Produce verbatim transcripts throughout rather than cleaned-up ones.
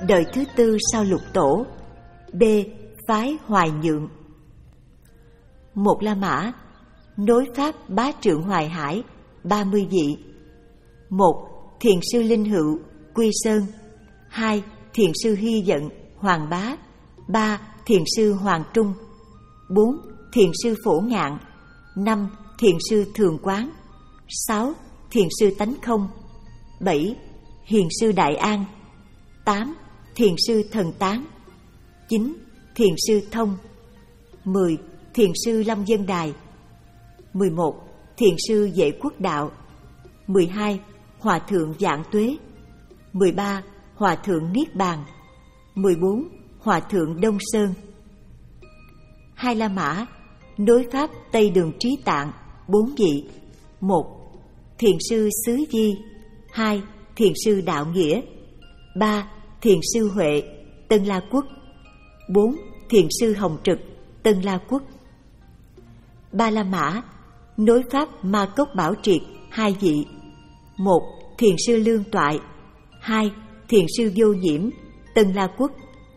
đời thứ tư sau Lục Tổ. B. Phái Hoài Nhượng. Một La Mã, nối Pháp Bá Trượng Hoài Hải, ba mươi vị. Một. Thiền sư Linh Hữu, Quy Sơn. Hai. Thiền sư Hy Dận, Hoàng Bá. Ba. Thiền sư Hoàng Trung. Bốn. Thiền sư Phổ Ngạn. Năm. Thiền sư Thường Quán. Sáu. Thiền sư Tánh Không. Bảy. Hiền sư Đại An. Tám. Thiền sư Thần Tán. Chín. Thiền sư Thông. Mười. Thiền sư Long Dân Đài. Mười một. Thiền sư Vệ Quốc Đạo. Mười hai. Hòa thượng Vạn Tuế. Mười ba. Hòa thượng Niết Bàn. Mười bốn. Hòa thượng Đông Sơn. Hai La Mã, nối Pháp Tây Đường Trí Tạng, bốn vị. Một. Thiền sư Xứ Di. Hai. Thiền sư Đạo Nghĩa. Ba. Thiền sư Huệ, Tân La Quốc. Bốn. Thiền sư Hồng Trực, Tân La Quốc. Ba La Mã, nối Pháp Ma Cốc Bảo Triệt, hai vị. Một. Thiền sư Lương Toại. Hai. Thiền sư Vô Nhiễm, Tân La Quốc.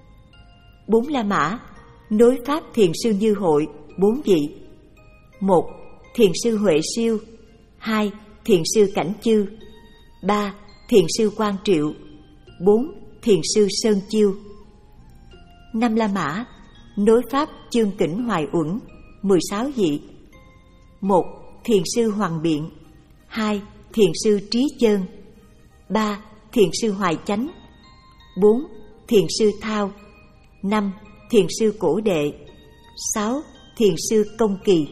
Bốn La Mã, nối Pháp Thiền sư Như Hội, bốn vị. Một. Thiền sư Huệ Siêu. Hai. Thiền sư Cảnh Chư. Ba. Thiền sư Quang Triệu. Bốn. Thiền sư Sơn Chiêu. Năm La Mã, nối Pháp Chương Kỉnh Hoài Uẩn, mười sáu vị. Một. Thiền sư Hoàng Biện. Hai. Thiền sư Trí Chơn. Ba. Thiền sư Hoài Chánh. Bốn. Thiền sư Thao. Năm. Thiền sư Cổ Đệ. Sáu. Thiền sư Công Kỳ.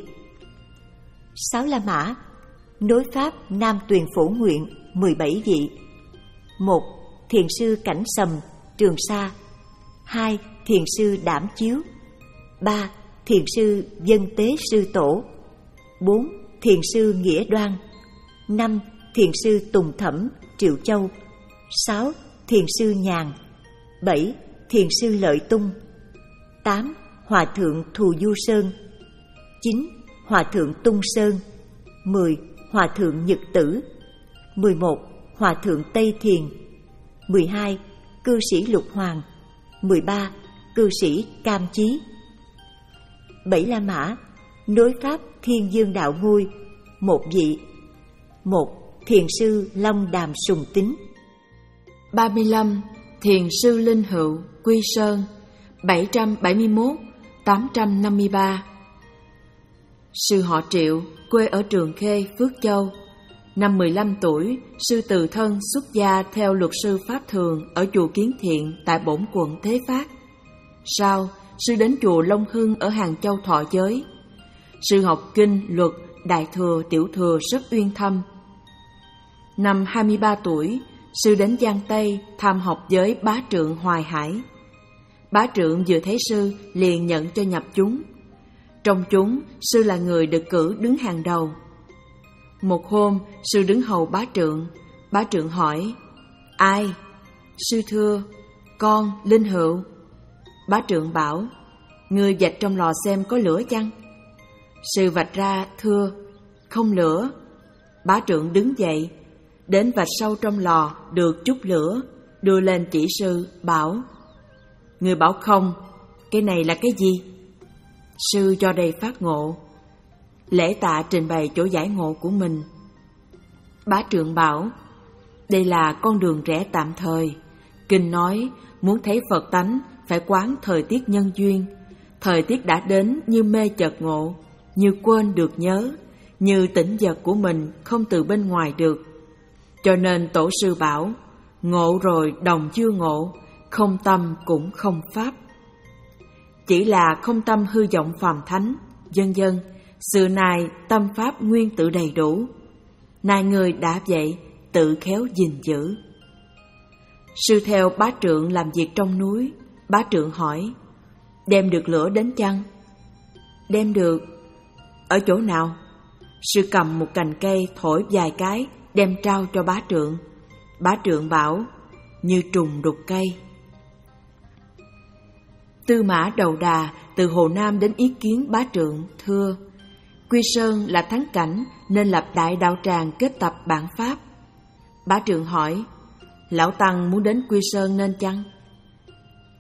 Sáu La Mã, nối Pháp Nam Tuyền Phổ Nguyện, mười bảy vị. Một. Thiền sư Cảnh Sầm, Trường Sa. Hai. Thiền sư Đảm Chiếu. Ba. Thiền sư Dân Tế Sư Tổ. Bốn. Thiền sư Nghĩa Đoan. Năm. Thiền sư Tùng Thẩm, Triệu Châu. Sáu. Thiền sư Nhàn. Bảy. Thiền sư Lợi Tung. Tám. Hòa thượng Thù Du Sơn. Chín. Hòa thượng Tung Sơn. Mười. Hòa thượng Nhật Tử. Mười một. Hòa thượng Tây Thiền. Mười hai. Cư sĩ Lục Hoàng. Mười ba. Cư sĩ Cam Chí. Bảy La Mã, nối Pháp Thiên Dương Đạo Ngôi, một vị. Một. Thiền sư Long Đàm Sùng Tính. Ba mươi lăm. Thiền sư Linh Hữu, Quy Sơn, bảy trăm bảy mươi mốt đến tám trăm năm mươi ba. Sư họ Triệu, quê ở Trường Khê, Phước Châu. Năm mười lăm tuổi, sư từ thân xuất gia theo luật sư Pháp Thường ở chùa Kiến Thiện tại Bổn Quận Thế Phát. Sau, sư đến chùa Long Hưng ở Hàng Châu thọ giới. Sư học kinh, luật, đại thừa, tiểu thừa rất uyên thâm. Năm hai mươi ba tuổi, sư đến Giang Tây tham học với Bá Trượng Hoài Hải. Bá Trượng vừa thấy sư liền nhận cho nhập chúng. Trong chúng, sư là người được cử đứng hàng đầu. Một hôm, sư đứng hầu Bá Trượng. Bá Trượng hỏi: Ai? Sư thưa: Con Linh Hữu. Bá Trượng bảo: Ngươi vạch trong lò xem có lửa chăng? Sư vạch ra thưa: Không lửa. Bá Trượng đứng dậy, đến vạch sâu trong lò được chút lửa, đưa lên chỉ sư, bảo: Ngươi bảo không, cái này là cái gì? Sư cho đây phát ngộ. Lễ tạ trình bày chỗ giải ngộ của mình. Bá Trượng bảo: Đây là con đường rẽ tạm thời. Kinh nói muốn thấy Phật tánh phải quán thời tiết nhân duyên. Thời tiết đã đến như mê chợt ngộ, như quên được nhớ, như tỉnh giật của mình không từ bên ngoài được. Cho nên tổ sư bảo: Ngộ rồi đồng chưa ngộ, không tâm cũng không pháp. Chỉ là không tâm hư vọng phàm thánh, vân vân. Xưa nay tâm pháp nguyên tự đầy đủ. Nay người đã vậy, tự khéo gìn giữ. Sư theo Bá Trượng làm việc trong núi. Bá Trượng hỏi: Đem được lửa đến chăng? Đem được. Ở chỗ nào? Sư cầm một cành cây thổi vài cái, đem trao cho Bá Trượng. Bá Trượng bảo: Như trùng đục cây. Tư Mã Đầu Đà từ Hồ Nam đến ý kiến Bá Trượng, thưa: Quy Sơn là thắng cảnh nên lập đại đạo tràng kết tập bản pháp. Bá Trượng hỏi: Lão Tăng muốn đến Quy Sơn nên chăng?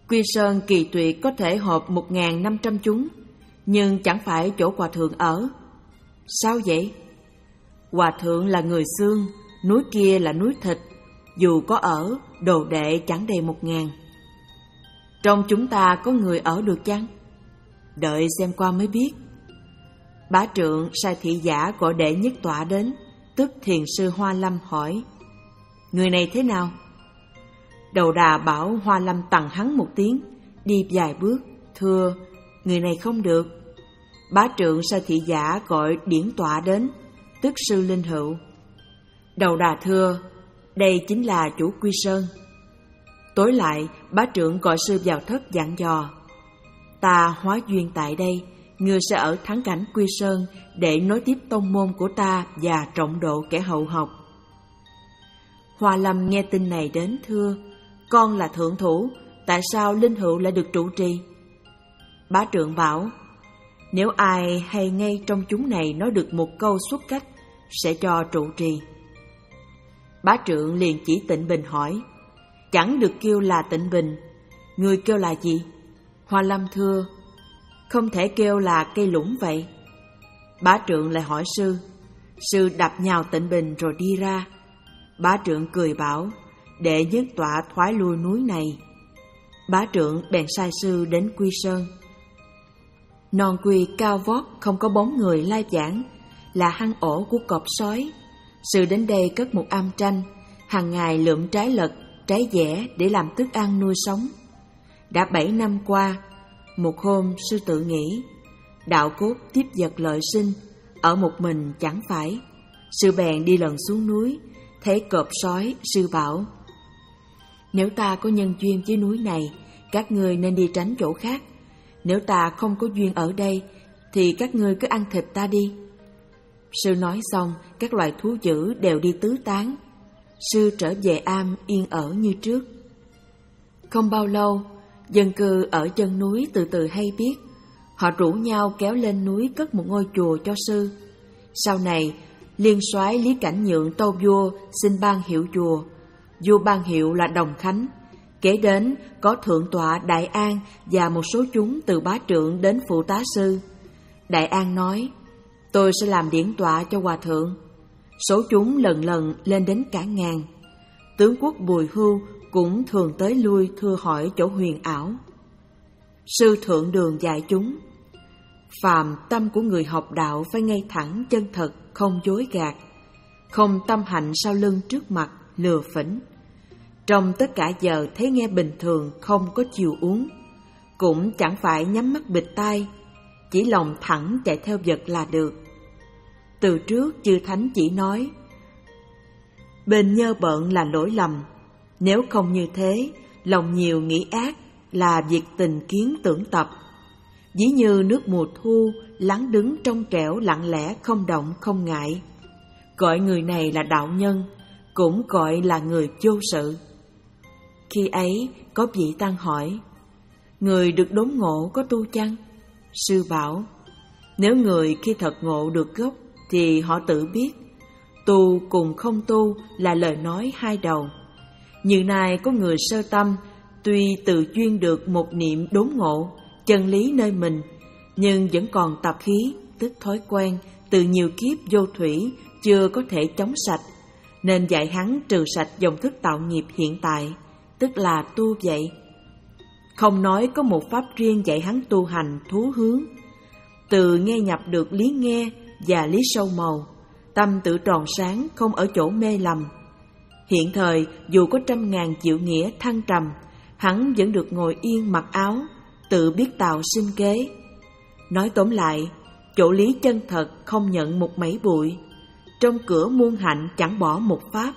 Quy Sơn Kỳ Tuyệt có thể họp một nghìn năm trăm chúng, nhưng chẳng phải chỗ hòa thượng ở. Sao vậy? Hòa thượng là người xương, núi kia là núi thịt, dù có ở, đồ đệ chẳng đầy một ngàn. Trong chúng ta có người ở được chăng? Đợi xem qua mới biết. Bá trượng sai thị giả gọi đệ nhất tọa đến, tức thiền sư Hoa Lâm hỏi: người này thế nào? Đầu đà bảo Hoa Lâm tằng hắn một tiếng, đi vài bước, thưa: người này không được. Bá trượng sai thị giả gọi điển tọa đến, tức sư Linh Hữu. Đầu đà thưa: đây chính là chủ Quy Sơn. Tối lại, bá trượng gọi sư vào thất dặn dò: ta hóa duyên tại đây, ngươi sẽ ở thắng cảnh Quy Sơn để nối tiếp tông môn của ta và trọng độ kẻ hậu học. Hoa Lâm nghe tin này đến thưa: con là thượng thủ, tại sao Linh Hữu lại được trụ trì? Bá trượng bảo: nếu ai hay ngay trong chúng này nói được một câu xuất cách, sẽ cho trụ trì. Bá trượng liền chỉ Tịnh Bình hỏi: chẳng được kêu là Tịnh Bình, người kêu là gì? Hoa Lâm thưa: không thể kêu là cây lũng vậy. Bá trượng lại hỏi sư. Sư đập nhào Tịnh Bình rồi đi ra. Bá trượng cười bảo: đệ nhất tọa thoái lui núi này. Bá trượng bèn sai sư đến Quy Sơn. Non Quy cao vót, không có bóng người lai vãng, là hang ổ của cọp sói. Sư đến đây cất một am tranh, hàng ngày lượm trái lật, trái dẻ để làm thức ăn nuôi sống. Đã bảy năm qua, một hôm sư tự nghĩ, đạo cốt tiếp vật lợi sinh, ở một mình chẳng phải. Sư bèn đi lần xuống núi, thấy cọp sói, sư bảo: nếu ta có nhân duyên với núi này, các ngươi nên đi tránh chỗ khác. Nếu ta không có duyên ở đây, thì các ngươi cứ ăn thịt ta đi. Sư nói xong, các loài thú dữ đều đi tứ tán. Sư trở về am yên ở như trước. Không bao lâu, dân cư ở chân núi từ từ hay biết. Họ rủ nhau kéo lên núi cất một ngôi chùa cho sư. Sau này, liên soái Lý Cảnh Nhượng tâu vua xin ban hiệu chùa. Vua ban hiệu là Đồng Khánh. Kế đến có Thượng tọa Đại An và một số chúng từ bá trượng đến phụ tá sư. Đại An nói: tôi sẽ làm điển tọa cho hòa thượng. Số chúng lần lần lên đến cả ngàn. Tướng quốc Bùi Hưu cũng thường tới lui thưa hỏi chỗ huyền ảo. Sư thượng đường dạy chúng: phàm tâm của người học đạo phải ngay thẳng chân thật, không dối gạt, không tâm hạnh sau lưng trước mặt lừa phỉnh. Trong tất cả giờ thấy nghe bình thường, không có chiều uống, cũng chẳng phải nhắm mắt bịt tai, chỉ lòng thẳng chạy theo vật là được. Từ trước chư thánh chỉ nói bên nhơ bợn là lỗi lầm, nếu không như thế, lòng nhiều nghĩ ác là việc tình kiến tưởng tập. Ví như nước mùa thu lắng đứng trong trẻo lặng lẽ, không động không ngại. Gọi người này là đạo nhân, cũng gọi là người vô sự. Khi ấy có vị tăng hỏi: người được đốn ngộ có tu chăng? Sư bảo: nếu người khi thật ngộ được gốc thì họ tự biết. Tu cùng không tu là lời nói hai đầu. Như nay có người sơ tâm, tuy tự duyên được một niệm đốn ngộ, chân lý nơi mình, nhưng vẫn còn tập khí, tức thói quen, từ nhiều kiếp vô thủy, chưa có thể chống sạch, nên dạy hắn trừ sạch dòng thức tạo nghiệp hiện tại, tức là tu vậy. Không nói có một pháp riêng dạy hắn tu hành thú hướng. Từ nghe nhập được lý nghe và lý sâu màu, tâm tự tròn sáng, không ở chỗ mê lầm. Hiện thời dù có trăm ngàn triệu nghĩa thăng trầm, hắn vẫn được ngồi yên mặc áo, tự biết tạo sinh kế. Nói tóm lại, chỗ lý chân thật không nhận một mảy bụi, trong cửa muôn hạnh chẳng bỏ một pháp.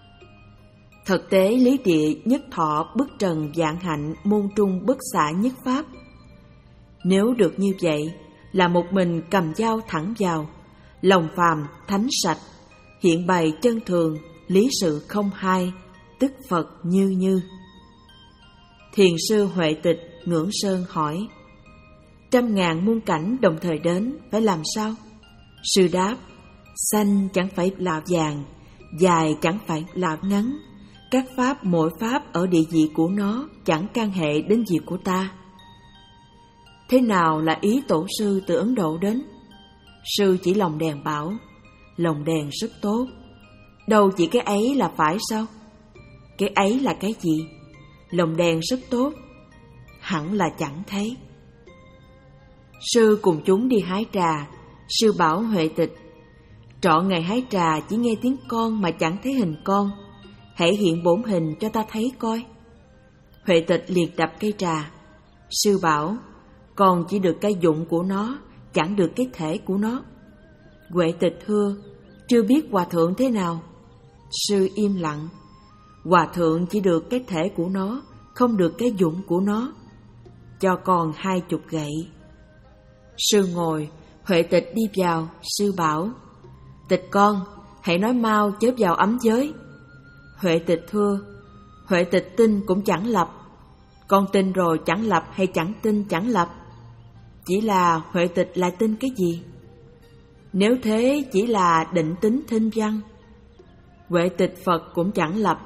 Thực tế lý địa nhất thọ bức trần vạn hạnh, môn trung bất xả nhất pháp. Nếu được như vậy, là một mình cầm dao thẳng vào, lòng phàm thánh sạch, hiện bày chân thường, lý sự không hai, tức Phật như như. Thiền sư Huệ Tịch Ngưỡng Sơn hỏi: trăm ngàn muôn cảnh đồng thời đến, phải làm sao? Sư đáp: xanh chẳng phải là vàng, dài chẳng phải là ngắn, Các pháp mỗi pháp ở địa vị của nó chẳng can hệ đến việc của ta. Thế nào là ý tổ sư từ Ấn Độ đến? Sư chỉ lồng đèn bảo, lồng đèn rất tốt. Đâu chỉ cái ấy là phải sao? Cái ấy là cái gì? Lồng đèn rất tốt, hẳn là chẳng thấy. Sư cùng chúng đi hái trà. Sư bảo Huệ Tịch, trọn ngày hái trà chỉ nghe tiếng con mà chẳng thấy hình con. Hãy hiện bổn hình cho ta thấy coi. Huệ Tịch liền đập cây trà. Sư bảo, con chỉ được cái dụng của nó, chẳng được cái thể của nó. Huệ Tịch thưa, chưa biết hòa thượng thế nào? Sư im lặng. Hòa thượng chỉ được cái thể của nó, không được cái dụng của nó. Cho con hai chục gậy. Sư ngồi, Huệ Tịch đi vào. Sư bảo, Tịch con, hãy nói mau chớ vào ấm giới. Huệ Tịch thưa, Huệ Tịch tin cũng chẳng lập. Con tin rồi chẳng lập hay chẳng tin chẳng lập? Chỉ là Huệ Tịch lại tin cái gì? Nếu thế chỉ là định tính thinh văn. Huệ Tịch Phật cũng chẳng lập.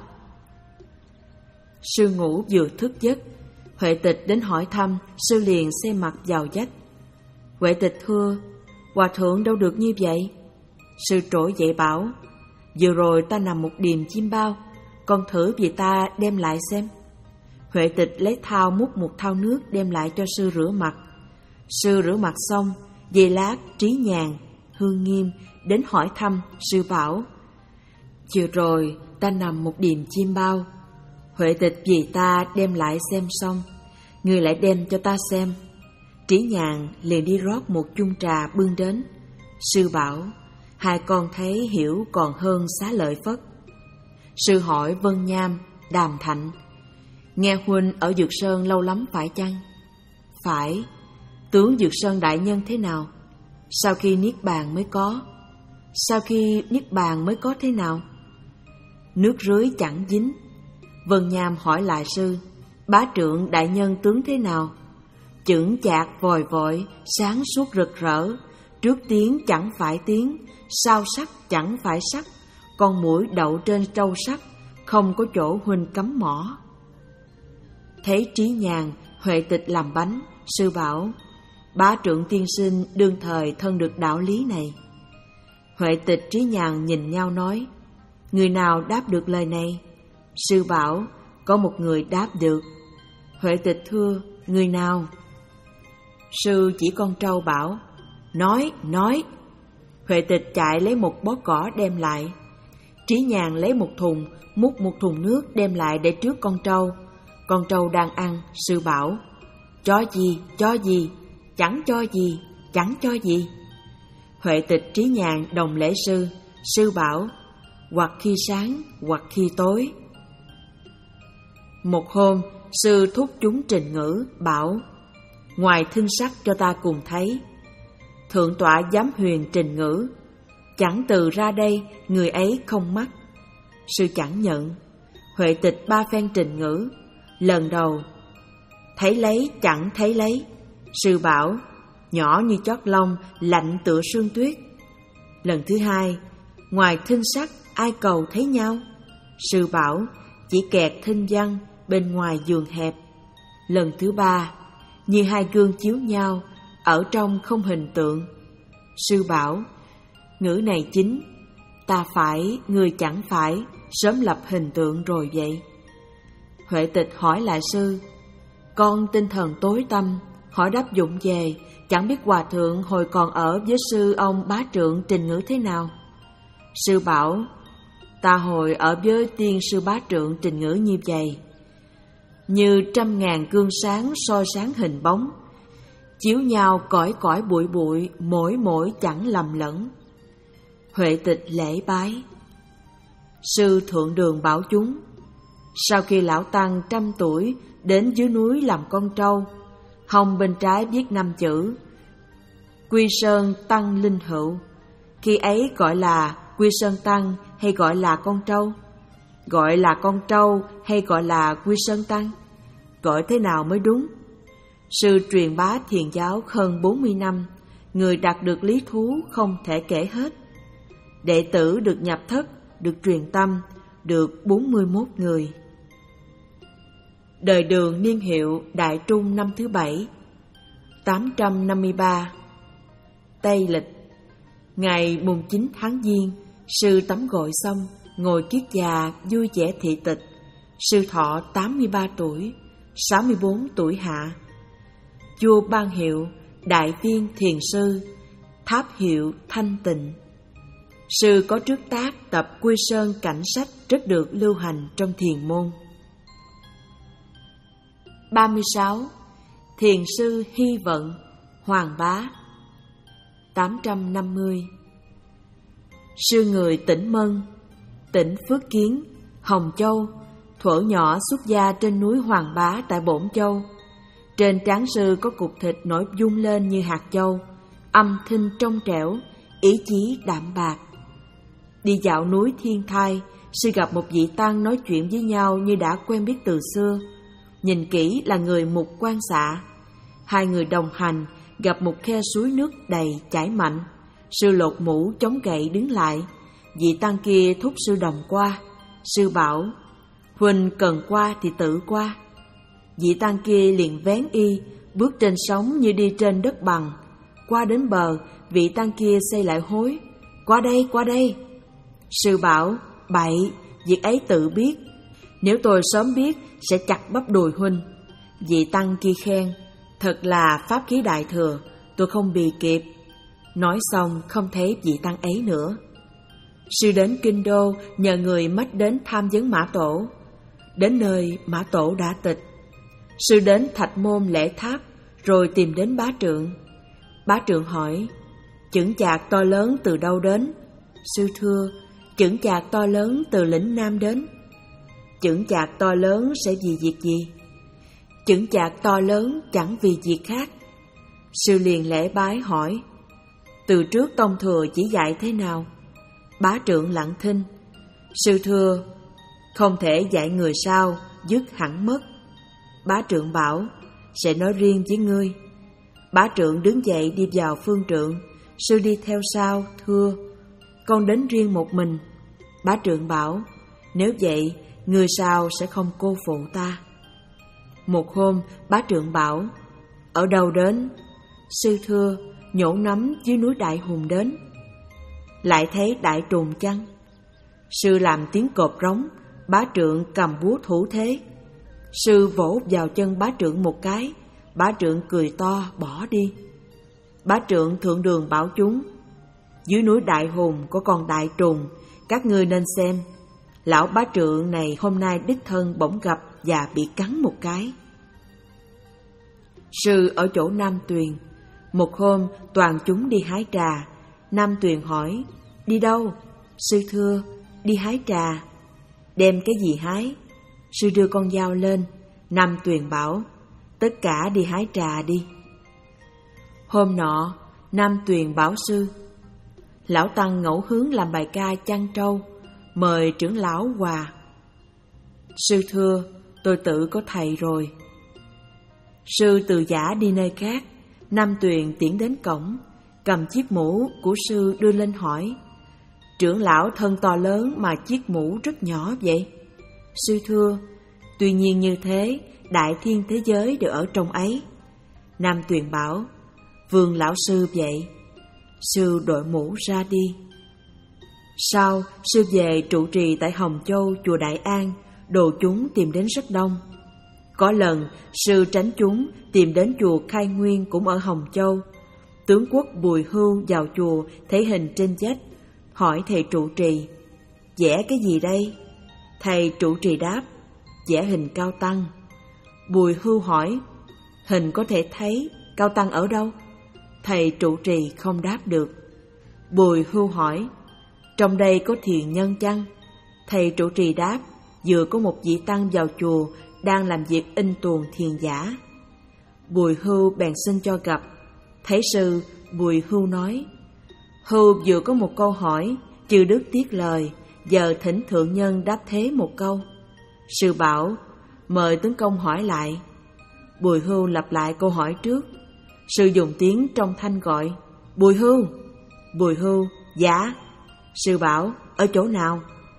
Sư ngủ vừa thức giấc. Huệ Tịch đến hỏi thăm. Sư liền xe mặt vào vách. Huệ Tịch thưa, hòa thượng đâu được như vậy? Sư trỗi dậy bảo, vừa rồi ta nằm một điềm chim bao, con thử vì ta đem lại xem. Huệ Tịch lấy thau múc một thau nước đem lại cho sư rửa mặt. Sư rửa mặt xong, giây lát Trí Nhàn, Hương Nghiêm đến hỏi thăm. Sư bảo, vừa rồi ta nằm một điềm chim bao. Huệ Tịch vì ta đem lại xem xong, người lại đem cho ta xem. Trí Nhàn liền đi rót một chung trà bưng đến. Sư bảo, hai con thấy hiểu còn hơn Xá Lợi Phất. Sư hỏi Vân Nham, Đàm Thạnh, nghe huynh ở Dược Sơn lâu lắm phải chăng? Phải. Tướng Dược Sơn đại nhân thế nào? Sau khi niết bàn mới có. Sau khi niết bàn mới có thế nào? Nước rưới chẳng dính. Vân Nham hỏi lại sư, bá trượng đại nhân tướng thế nào? Chững chạc vòi vội, sáng suốt rực rỡ, trước tiếng chẳng phải tiếng, sau sắc chẳng phải sắc, con muỗi đậu trên trâu sắt, không có chỗ huynh cắm mỏ. Thấy Trí Nhàn, Huệ Tịch làm bánh. Sư bảo, bá trượng tiên sinh đương thời thân được đạo lý này. Huệ Tịch Trí Nhàn nhìn nhau nói, người nào đáp được lời này? Sư bảo, có một người đáp được. Huệ Tịch thưa, người nào? Sư chỉ con trâu bảo, nói, nói. Huệ Tịch chạy lấy một bó cỏ đem lại. Trí Nhàn lấy một thùng, múc một thùng nước đem lại để trước con trâu. Con trâu đang ăn. Sư bảo, cho gì, cho gì, chẳng cho gì, chẳng cho gì. Huệ Tịch Trí Nhàn đồng lễ sư. Sư bảo, hoặc khi sáng, hoặc khi tối. Một hôm, sư thúc chúng trình ngữ, bảo, ngoài thinh sắc cho ta cùng thấy. Thượng tọa giám huyền trình ngữ, chẳng từ ra đây, người ấy không mắc. Sư chẳng nhận. Huệ Tịch ba phen trình ngữ. Lần đầu, thấy lấy chẳng thấy lấy. Sư bảo, nhỏ như chót lông, lạnh tựa sương tuyết. Lần thứ hai, ngoài thinh sắc, ai cầu thấy nhau? Sư bảo, chỉ kẹt thinh văn, bên ngoài giường hẹp. Lần thứ ba, như hai gương chiếu nhau, ở trong không hình tượng. Sư bảo, ngữ này chính, ta phải, người chẳng phải, sớm lập hình tượng rồi vậy. Huệ Tịch hỏi lại sư, con tinh thần tối tâm, hỏi đáp dụng về, chẳng biết hòa thượng hồi còn ở với sư ông bá trượng trình ngữ thế nào? Sư bảo, ta hồi ở với tiên sư bá trượng trình ngữ như vậy, như trăm ngàn gương sáng soi sáng hình bóng, chiếu nhau cõi cõi bụi bụi, mỗi mỗi chẳng lầm lẫn. Huệ Tịch lễ bái. Sư thượng đường bảo chúng, sau khi lão tăng trăm tuổi đến dưới núi làm con trâu, hông bên trái viết năm chữ Quy Sơn Tăng Linh Hữu. Khi ấy gọi là Quy Sơn Tăng hay gọi là con trâu? Gọi là con trâu hay gọi là Quy Sơn Tăng? Gọi thế nào mới đúng? Sư truyền bá thiền giáo hơn bốn mươi năm, người đạt được lý thú không thể kể hết. Đệ tử được nhập thất, được truyền tâm, được bốn mươi mốt người. Đời Đường niên hiệu Đại Trung năm thứ bảy, tám trăm năm mươi ba. Tây lịch, ngày mùng chín tháng Giêng, sư tắm gội xong, ngồi kiết già vui vẻ thị tịch. Sư thọ tám mươi ba tuổi, sáu mươi bốn tuổi hạ. Vua ban hiệu Đại Viên Thiền Sư, tháp hiệu Thanh Tịnh. Sư có trước tác tập Quy Sơn Cảnh Sách rất được lưu hành trong thiền môn. ba mươi sáu. Thiền sư Hy Vận, Hoàng Bá, tám trăm năm mươi. Sư người tỉnh Mân, tỉnh Phước Kiến, Hồng Châu, thuở nhỏ xuất gia trên núi Hoàng Bá tại Bổn Châu. Trên trán sư có cục thịt nổi dung lên như hạt châu, âm thanh trong trẻo, ý chí đạm bạc. Đi dạo núi Thiên Thai, sư gặp một vị tăng nói chuyện với nhau như đã quen biết từ xưa. Nhìn kỹ là người Mục Quan Xạ. Hai người đồng hành, gặp một khe suối nước đầy chảy mạnh. Sư lột mũ chống gậy đứng lại. Vị tăng kia thúc sư đồng qua. Sư bảo, huynh cần qua thì tự qua. Vị tăng kia liền vén y, bước trên sóng như đi trên đất bằng. Qua đến bờ, vị tăng kia xây lại hối, qua đây, qua đây. Sư bảo, bậy, việc ấy tự biết. Nếu tôi sớm biết, sẽ chặt bắp đùi huynh. Vị tăng kia khen, thật là pháp khí đại thừa, tôi không bì kịp. Nói xong không thấy vị tăng ấy nữa. Sư đến Kinh Đô nhờ người mách đến tham vấn Mã Tổ. Đến nơi Mã Tổ đã tịch. Sư đến Thạch Môn Lễ Tháp, rồi tìm đến Bá Trượng. Bá Trượng hỏi, chững chạc to lớn từ đâu đến? Sư thưa, chững chạc to lớn từ lĩnh Nam đến. Chững chạc to lớn sẽ vì việc gì? Chững chạc to lớn chẳng vì việc khác. Sư liền lễ bái hỏi, từ trước Tông Thừa chỉ dạy thế nào? Bá Trượng lặng thinh. Sư thưa, không thể dạy người sau, dứt hẳn mất. Bá Trượng bảo, sẽ nói riêng với ngươi. Bá Trượng đứng dậy đi vào phương trượng. Sư đi theo sau, thưa, con đến riêng một mình. Bá Trượng bảo, nếu vậy, người sau sẽ không cô phụ ta. Một hôm, Bá Trượng bảo, ở đâu đến? Sư thưa, nhổ nấm dưới núi Đại Hùng đến. Lại thấy đại trùng chăng? Sư làm tiếng cọp rống. Bá Trượng cầm búa thủ thế. Sư vỗ vào chân Bá Trượng một cái. Bá Trượng cười to bỏ đi. Bá Trượng thượng đường bảo chúng, dưới núi Đại Hùng có con đại trùng, các ngươi nên xem. Lão Bá Trượng này hôm nay đích thân bỗng gặp và bị cắn một cái. Sư ở chỗ Nam Tuyền. Một hôm toàn chúng đi hái trà. Nam Tuyền hỏi, đi đâu? Sư thưa, đi hái trà. Đem cái gì hái? Sư đưa con dao lên. Nam Tuyền bảo, tất cả đi hái trà đi. Hôm nọ, Nam Tuyền bảo sư, lão tăng ngẫu hứng làm bài ca chăn trâu, mời trưởng lão hòa. Sư thưa, tôi tự có thầy rồi. Sư từ giả đi nơi khác. Nam Tuyền tiễn đến cổng, cầm chiếc mũ của sư đưa lên hỏi, trưởng lão thân to lớn mà chiếc mũ rất nhỏ vậy? Sư thưa, tuy nhiên như thế, đại thiên thế giới đều ở trong ấy. Nam Tuyền bảo, Vương lão sư vậy. Sư đội mũ ra đi. Sau, sư về trụ trì tại Hồng Châu, chùa Đại An, đồ chúng tìm đến rất đông. Có lần, sư tránh chúng tìm đến chùa Khai Nguyên cũng ở Hồng Châu. Tướng quốc Bùi Hưu vào chùa thấy hình trên vách, hỏi thầy trụ trì, vẽ cái gì đây? Thầy trụ trì đáp, vẽ hình Cao Tăng. Bùi Hưu hỏi, hình có thể thấy, Cao Tăng ở đâu? Thầy trụ trì không đáp được. Bùi Hưu hỏi, trong đây có thiền nhân chăng? Thầy trụ trì đáp, vừa có một vị tăng vào chùa đang làm việc in tuồng thiền giả. Bùi Hưu bèn xin cho gặp. Thấy sư, Bùi Hưu nói, Hưu vừa có một câu hỏi, chư đức tiếc lời, giờ thỉnh thượng nhân đáp thế một câu. Sư bảo, mời tướng công hỏi lại. Bùi Hưu lặp lại câu hỏi trước. Sư dùng tiếng trong thanh gọi, Bùi Hưu. Bùi Hưu, dạ. Sư bảo, ở chỗ nào?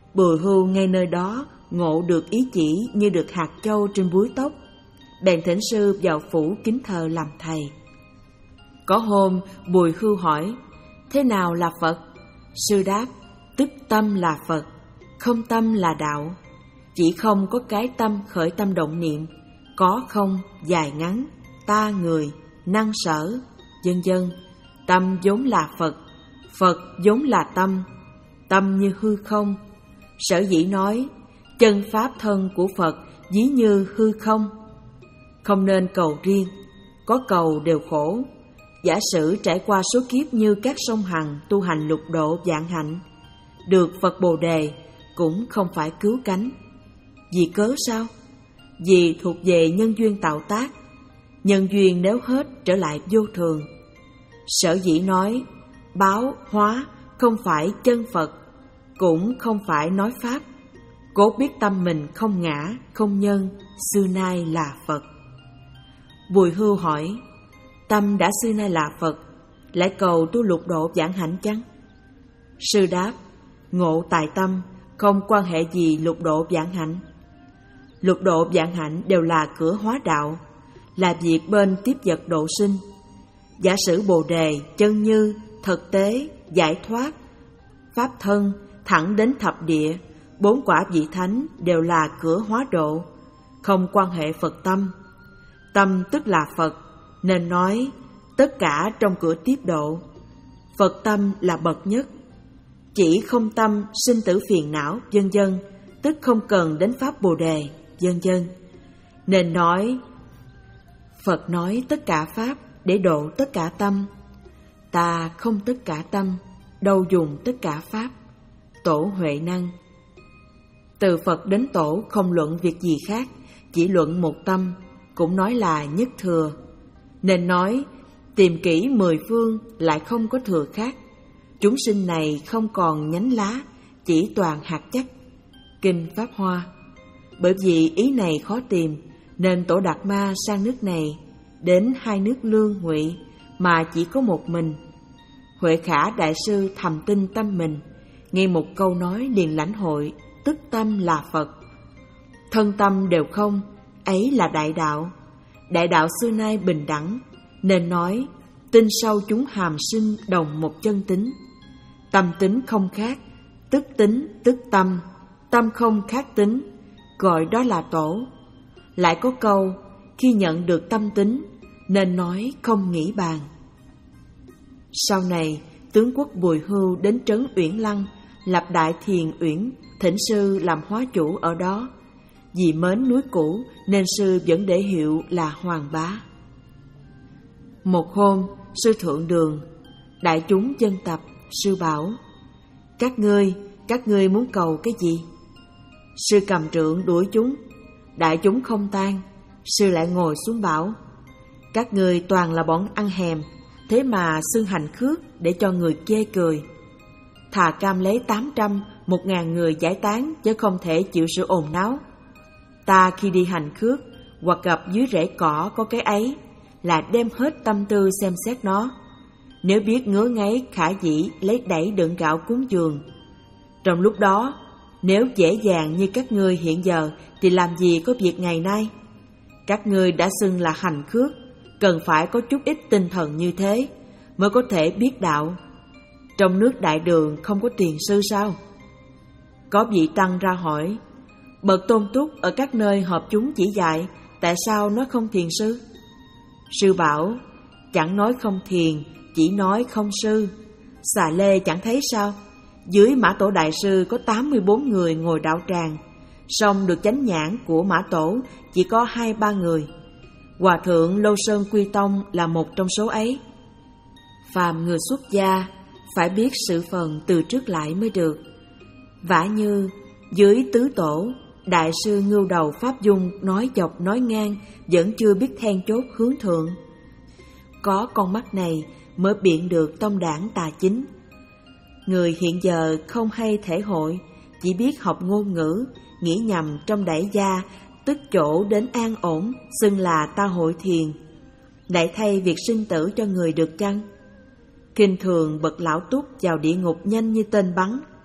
Bùi Hưu ngay nơi đó ngộ được ý chỉ như được hạt châu trên búi tóc, bèn thỉnh sư vào phủ kính thờ làm thầy. Có hôm Bùi Hưu hỏi: thế nào là Phật? Sư đáp: tức tâm là Phật, không tâm là đạo. Chỉ không có cái tâm khởi tâm động niệm, có không dài ngắn, ta người, năng sở, vân vân. Tâm vốn là Phật, Phật vốn là tâm, tâm như hư không. Sở dĩ nói chân pháp thân của Phật ví như hư không. Không nên cầu riêng, có cầu đều khổ. Giả sử trải qua số kiếp như các sông Hằng tu hành lục độ vạn hạnh, được Phật Bồ Đề cũng không phải cứu cánh. Vì cớ sao? Vì thuộc về nhân duyên tạo tác. Nhân duyên nếu hết trở lại vô thường. Sở dĩ nói báo hóa không phải chân Phật, cũng không phải nói Pháp. Cốt biết tâm mình không ngã, không nhân, xưa nay là Phật. Bùi Hưu hỏi: tâm đã xưa nay là Phật, lại cầu tu lục độ vãng hạnh chăng? Sư đáp: ngộ tại tâm, không quan hệ gì lục độ vãng hạnh. Lục độ vãng hạnh đều là cửa hóa đạo, là việc bên tiếp vật độ sinh. Giả sử Bồ Đề, chân như, thực tế, giải thoát, pháp thân, thẳng đến thập địa, bốn quả vị thánh đều là cửa hóa độ, không quan hệ Phật tâm. Tâm tức là Phật, nên nói tất cả trong cửa tiếp độ, Phật tâm là bậc nhất. Chỉ không tâm sinh tử phiền não, vân vân, tức không cần đến pháp Bồ Đề, vân vân. Nên nói Phật nói tất cả pháp để độ tất cả tâm. Ta không tất cả tâm, đâu dùng tất cả pháp. Tổ Huệ Năng. Từ Phật đến Tổ không luận việc gì khác, chỉ luận một tâm, cũng nói là nhất thừa. Nên nói tìm kỹ mười phương lại không có thừa khác. Chúng sinh này không còn nhánh lá, chỉ toàn hạt chắc. Kinh Pháp Hoa. Bởi vì ý này khó tìm, nên Tổ Đạt Ma sang nước này, đến hai nước Lương, Ngụy mà chỉ có một mình. Huệ Khả đại sư thầm tin tâm mình, nghe một câu nói liền lãnh hội, tức tâm là Phật. Thân tâm đều không, ấy là đại đạo. Đại đạo xưa nay bình đẳng, nên nói tinh sâu chúng hàm sinh đồng một chân tính. Tâm tính không khác, tức tính tức tâm, tâm không khác tính, gọi đó là tổ. Lại có câu, khi nhận được tâm tính, nên nói không nghĩ bàn. Sau này, tướng quốc Bùi Hưu đến trấn Uyển Lăng, lập đại thiền uyển, thỉnh sư làm hóa chủ ở đó. Vì mến núi cũ, nên sư vẫn để hiệu là Hoàng Bá. Một hôm, sư thượng đường, đại chúng dân tập, sư bảo: các ngươi, các ngươi muốn cầu cái gì? Sư cầm trượng đuổi chúng, đại chúng không tan. Sư lại ngồi xuống bảo: các ngươi toàn là bọn ăn hèm, thế mà xưng hành khước để cho người chê cười. Thà cam lấy tám trăm, một ngàn người giải tán, chứ không thể chịu sự ồn náo. Ta khi đi hành khước, hoặc gặp dưới rễ cỏ có cái ấy, là đem hết tâm tư xem xét nó. Nếu biết ngứa ngáy khả dĩ lấy đẩy đựng gạo cúng dường. Trong lúc đó, nếu dễ dàng như các ngươi hiện giờ, thì làm gì có việc ngày nay. Các ngươi đã xưng là hành khước, cần phải có chút ít tinh thần như thế, mới có thể biết đạo. Trong nước Đại Đường không có tiền sư sao? Có vị tăng ra hỏi: bậc tôn túc ở các nơi họp chúng chỉ dạy, tại sao nói không thiền sư? Sư bảo: chẳng nói không thiền, chỉ nói không sư. Xà Lê chẳng thấy sao? Dưới Mã Tổ đại sư có tám mươi bốn người ngồi đạo tràng, song được chánh nhãn của Mã Tổ chỉ có hai ba người. Hòa thượng Lô Sơn Quy Tông là một trong số ấy. Phàm người xuất gia phải biết sự phần từ trước lại mới được. Vả như dưới tứ tổ, đại sư Ngưu Đầu Pháp Dung nói dọc nói ngang, vẫn chưa biết then chốt hướng thượng. Có con mắt này mới biện được tông đảng tà chính. Người hiện giờ không hay thể hội, chỉ biết học ngôn ngữ, nghĩ nhầm trong đẩy gia, tức chỗ đến an ổn, xưng là ta hội thiền. Lại thay việc sinh tử cho người được chăng? Kinh thường bậc lão túc vào địa ngục nhanh như tên bắn.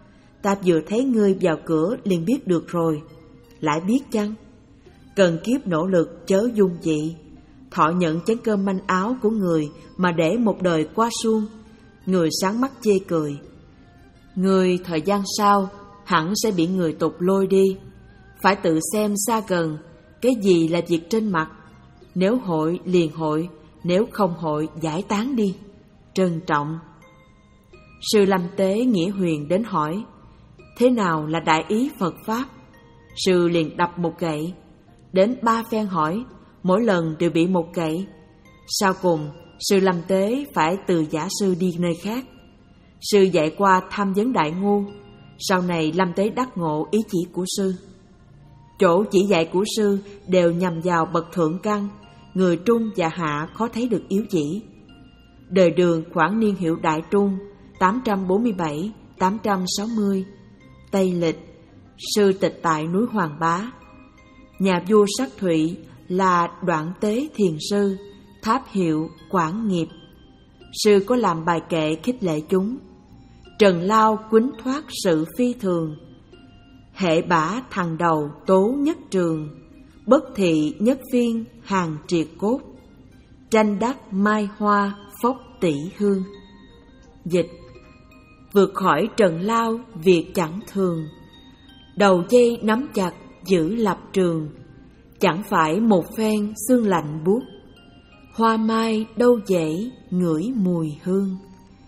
ta vừa thấy ngươi vào cửa liền biết được rồi. Lại biết chăng? Cần kiếp nỗ lực chớ dung dị, thọ nhận chén cơm manh áo của người mà để một đời qua suông. Người sáng mắt chê cười. Người thời gian sau hẳn sẽ bị người tục lôi đi. Phải tự xem xa gần, cái gì là việc trên mặt. Nếu hội liền hội, nếu không hội giải tán đi. Trân trọng. Sư Lâm Tế Nghĩa Huyền đến hỏi, thế nào là đại ý Phật Pháp? Sư liền đập một gậy. Đến ba phen hỏi, mỗi lần đều bị một gậy. Sau cùng, sư Lâm Tế phải từ giả sư đi nơi khác. Sư dạy qua tham vấn đại ngu. Sau này Lâm Tế đắc ngộ ý chỉ của sư. Chỗ chỉ dạy của sư đều nhằm vào bậc thượng căn, người trung và hạ khó thấy được yếu chỉ. Đời Đường khoảng niên hiệu Đại Trung tám trăm bốn mươi bảy đến tám trăm sáu mươi. Tây Lịch, sư tịch tại núi Hoàng Bá. Nhà vua Sắc Thụy là Đoạn Tế Thiền Sư, tháp hiệu Quảng Nghiệp. Sư có làm bài kệ khích lệ chúng. Trần lao quýnh thoát sự phi thường, hệ bả thằng đầu tố nhất trường, bất thị nhất phiên hàng triệt cốt, tranh đắc mai hoa phốc tỷ hương. Dịch: vượt khỏi trần lao việc chẳng thường, đầu dây nắm chặt giữ lập trường, chẳng phải một phen xương lạnh buốt, hoa mai đâu dễ ngửi mùi hương.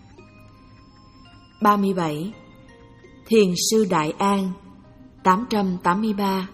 ba mươi bảy. Thiền sư Đại An tám trăm tám mươi ba.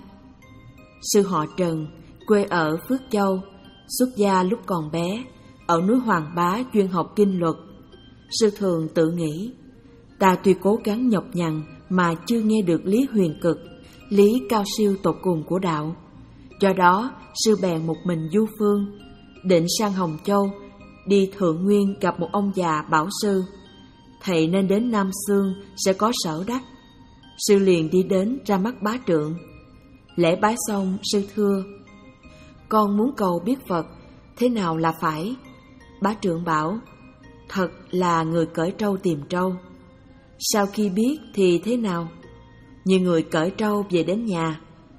Sư họ Trần, quê ở Phước Châu, xuất gia lúc còn bé, ở núi Hoàng Bá chuyên học kinh luật. Sư thường tự nghĩ, ta tuy cố gắng nhọc nhằn mà chưa nghe được lý huyền cực, lý cao siêu tột cùng của đạo. Do đó, sư bèn một mình du phương, định sang Hồng Châu, đi Thượng Nguyên gặp một ông già bảo sư. Thầy nên đến Nam Xương sẽ có sở đắc. Sư liền đi đến ra mắt bá trượng. Lễ bái xong, sư thưa, con muốn cầu biết Phật, thế nào là phải? Bá trượng bảo, thật là người cởi trâu tìm trâu. Sau khi biết thì thế nào? Như người cởi trâu về đến nhà,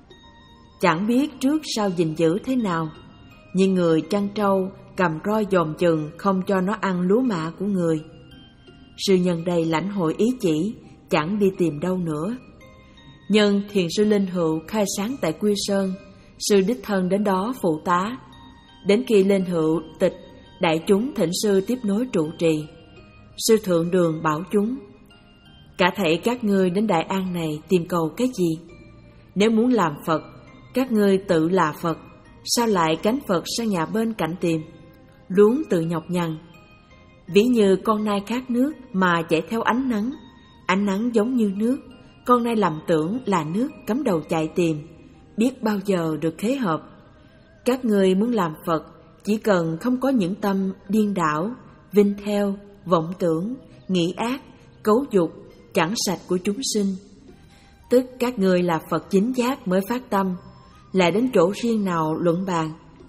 chẳng biết trước sau gìn giữ thế nào. Như người chăn trâu cầm roi dòm chừng không cho nó ăn lúa mạ của người. Sư nhân đây lãnh hội ý chỉ, chẳng đi tìm đâu nữa. Nhân thiền sư Linh Hữu khai sáng tại Quy Sơn, sư đích thân đến đó phụ tá. Đến khi Linh Hữu tịch, đại chúng thỉnh sư tiếp nối trụ trì. Sư thượng đường bảo chúng, cả thảy các ngươi đến Đại An này tìm cầu cái gì? Nếu muốn làm Phật, các ngươi tự là Phật, sao lại cánh Phật sang nhà bên cạnh tìm? Luống tự nhọc nhằn. Ví như con nai khát nước mà chạy theo ánh nắng, ánh nắng giống như nước, con nai lầm tưởng là nước cắm đầu chạy tìm, biết bao giờ được khế hợp. Các ngươi muốn làm Phật, chỉ cần không có những tâm điên đảo, vinh theo, vọng tưởng, nghĩ ác, cấu dục, chẳng sạch của chúng sinh. Tức các ngươi là Phật chính giác mới phát tâm, lại đến chỗ riêng nào luận bàn.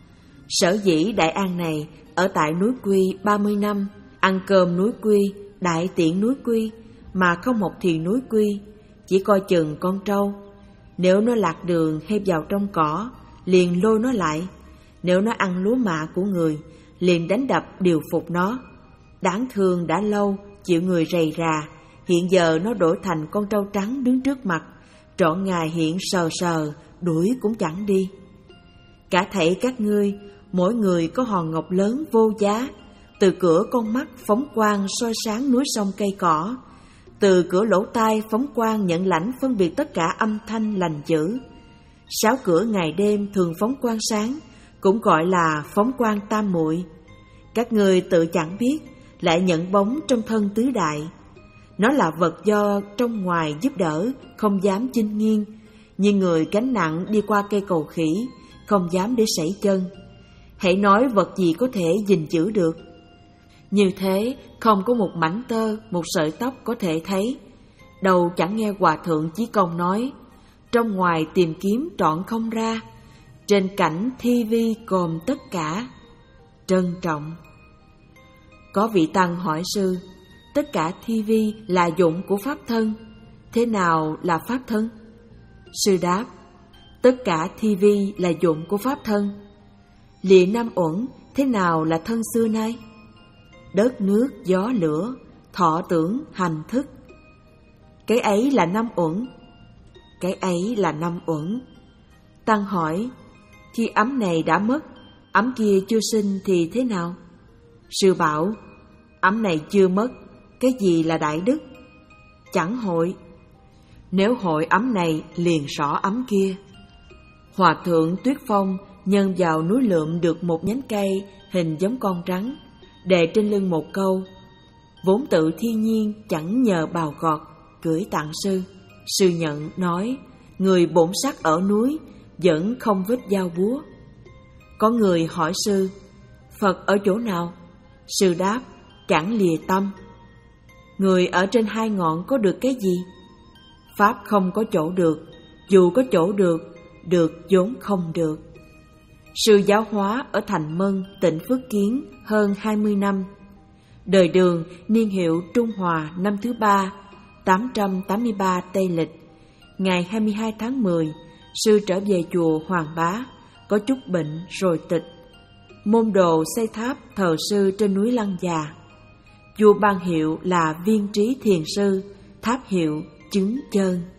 Sở dĩ Đại An này ở tại núi Quy ba mươi năm, ăn cơm núi Quy, đại tiện núi Quy, mà không một thì núi Quy, chỉ coi chừng con trâu. Nếu nó lạc đường hay vào trong cỏ, liền lôi nó lại. Nếu nó ăn lúa mạ của người, liền đánh đập điều phục nó. Đáng thương đã lâu, chịu người rầy rà, hiện giờ nó đổi thành con trâu trắng đứng trước mặt, trọn ngày hiện sờ sờ, đuổi cũng chẳng đi. Cả thảy các ngươi, mỗi người có hòn ngọc lớn vô giá, từ cửa con mắt phóng quang soi sáng núi sông cây cỏ, từ cửa lỗ tai phóng quang nhận lãnh phân biệt tất cả âm thanh lành dữ. Sáu cửa ngày đêm thường phóng quang sáng, cũng gọi là phóng quang tam muội. Các ngươi tự chẳng biết, lại nhận bóng trong thân tứ đại. Nó là vật do trong ngoài giúp đỡ, không dám chinh nghiêng, như người gánh nặng đi qua cây cầu khỉ, không dám để sẩy chân. Hãy nói vật gì có thể gìn giữ được. Như thế, không có một mảnh tơ, một sợi tóc có thể thấy. Đầu chẳng nghe Hòa Thượng Chí Công nói, trong ngoài tìm kiếm trọn không ra, trên cảnh thi vi gồm tất cả. Trân trọng. Có vị tăng hỏi sư, tất cả thi vi là dụng của pháp thân. thế nào là pháp thân? Sư đáp, tất cả thi vi là dụng của pháp thân. Lìa năm uẩn, thế nào là thân xưa nay? Đất nước gió lửa, thọ tưởng hành thức. Cái ấy là năm uẩn. Cái ấy là năm uẩn. Tăng hỏi, khi ấm này đã mất, ấm kia chưa sinh thì thế nào? Sư bảo, ấm này chưa mất, cái gì là đại đức? Chẳng hội. Nếu hội ấm này liền rõ ấm kia. Hòa thượng Tuyết Phong nhân vào núi Lượm được một nhánh cây hình giống con rắn, đề trên lưng một câu, vốn tự thiên nhiên chẳng nhờ bào gọt, gửi tặng sư. Sư nhận nói, người bổn sắc ở núi vẫn không vết dao búa. Có người hỏi sư, Phật ở chỗ nào? Sư đáp, chẳng lìa tâm. Người ở trên hai ngọn có được cái gì? Pháp không có chỗ được, dù có chỗ được, được vốn không được. Sư giáo hóa ở Thành Mân, tỉnh Phước Kiến hơn hai mươi năm. Đời Đường, niên hiệu Trung Hòa năm thứ ba, tám trăm tám mươi ba Tây Lịch. Ngày hai mươi hai tháng mười, sư trở về chùa Hoàng Bá, có chút bệnh rồi tịch. Môn đồ xây tháp thờ sư trên núi Lăng Già. Vua ban hiệu là Viên Trí Thiền Sư, tháp hiệu Chứng Chơn.